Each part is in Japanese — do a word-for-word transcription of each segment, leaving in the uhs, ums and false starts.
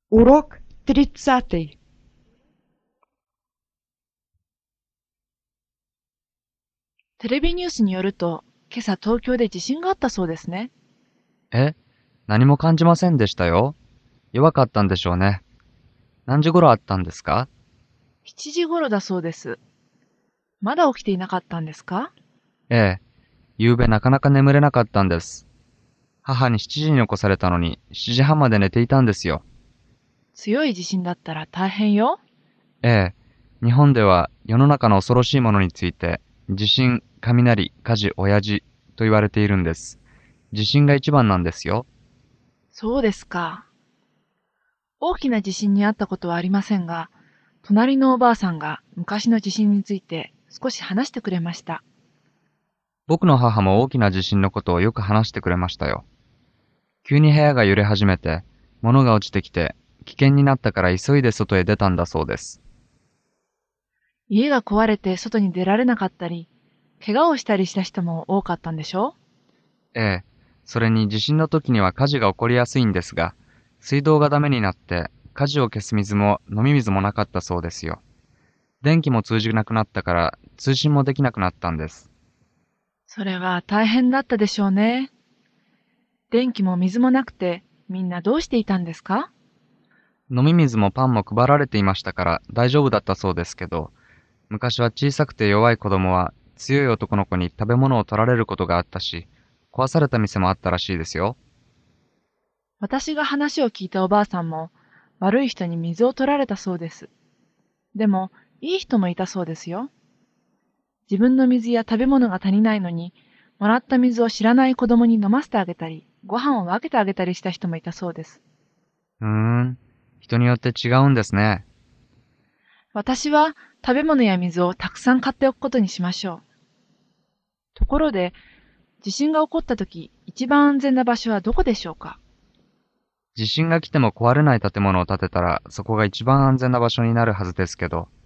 Урок тридцатый. テレビニュースによると、今朝東京で地震があったそうですね。 え、何も感じませんでしたよ。弱かったんでしょうね。何時頃あったんですか？ しちじ頃だそうです。まだ起きていなかったんですか？ ええ、夕べなかなか眠れなかったんです。母にしちじに起こされたのにしちじはんまで寝ていたんですよ。 強い地震だったら大変よ。 ええ、日本では世の中の恐ろしいものについて、地震、雷、火事、親父と言われているんです。地震が一番なんですよ。 そうですか。大きな地震にあったことはありませんが、隣のおばあさんが昔の地震について少し話してくれました。 僕の母も大きな地震のことをよく話してくれましたよ。急に部屋が揺れ始めて、物が落ちてきて、危険になったから急いで外へ出たんだそうです。 家が壊れて外に出られなかったり、怪我をしたりした人も多かったんでしょ？ ええ、それに地震の時には火事が起こりやすいんですが、水道がダメになって火事を消す水も飲み水もなかったそうですよ。電気も通じなくなったから通信もできなくなったんです。 それは大変だったでしょうね。電気も水もなくて、みんなどうしていたんですか？ 飲み水もパンも配られていましたから大丈夫だったそうですけど、昔は小さくて弱い子供は強い男の子に食べ物を取られることがあったし、壊された店もあったらしいですよ。 私が話を聞いたおばあさんも、悪い人に水を取られたそうです。でも、いい人もいたそうですよ。自分の水や食べ物が足りないのに、もらった水を知らない子供に飲ませてあげたり、ご飯を分けてあげたりした人もいたそうです。 うーん、人によって違うんですね。 私は食べ物や水をたくさん買っておくことにしましょう。ところで、地震が起こったとき、一番安全な場所はどこでしょうか？ 地震が来ても壊れない建物を建てたら、そこが一番安全な場所になるはずですけど。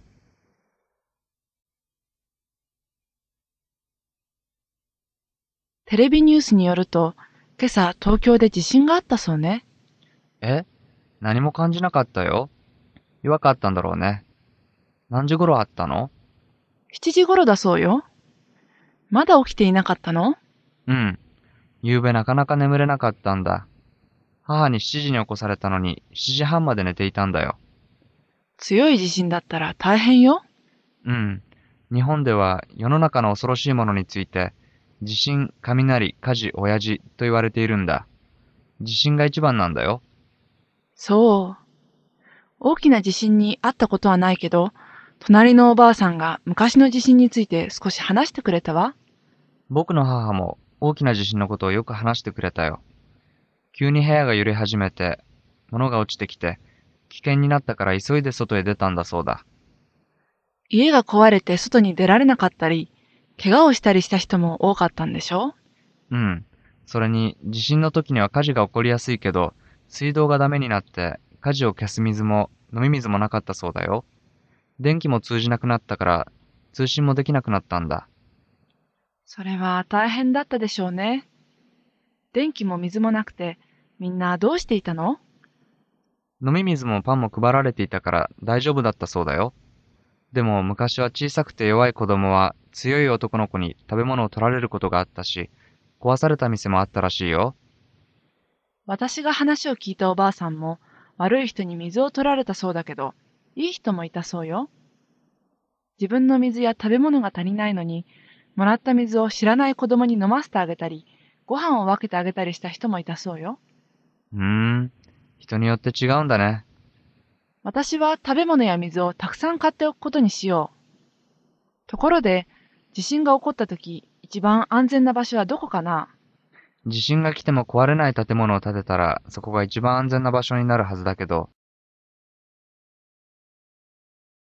テレビニュースによると、今朝東京で地震があったそうね。 え、何も感じなかったよ。弱かったんだろうね。何時頃あったの？ しちじ頃だそうよ。まだ起きていなかったの？ うん。夕べなかなか眠れなかったんだ。母にしちじに起こされたのにしちじはんまで寝ていたんだよ。 強い地震だったら大変よ。 うん。日本では世の中の恐ろしいものについて、地震、雷、火事、親父と言われているんだ。地震が一番なんだよ。 そう。大きな地震にあったことはないけど、隣のおばあさんが昔の地震について少し話してくれたわ。 僕の母も大きな地震のことをよく話してくれたよ。急に部屋が揺れ始めて、物が落ちてきて、危険になったから急いで外へ出たんだそうだ。 家が壊れて外に出られなかったり、怪我をしたりした人も多かったんでしょ？ うん。それに、地震の時には火事が起こりやすいけど、水道がダメになって、火事を消す水も飲み水もなかったそうだよ。電気も通じなくなったから、通信もできなくなったんだ。 それは大変だったでしょうね。電気も水もなくて、みんなどうしていたの？ 飲み水もパンも配られていたから大丈夫だったそうだよ。でも昔は小さくて弱い子供は強い男の子に食べ物を取られることがあったし、壊された店もあったらしいよ。 私が話を聞いたおばあさんも、悪い人に水を取られたそうだけど、いい人もいたそうよ。自分の水や食べ物が足りないのに、もらった水を知らない子供に飲ませてあげたり、ご飯を分けてあげたりした人もいたそうよ。 うーん。人によって違うんだね。 私は食べ物や水をたくさん買っておくことにしよう。ところで、地震が起こった時、一番安全な場所はどこかな？ 地震が来ても壊れない建物を建てたら、そこが一番安全な場所になるはずだけど、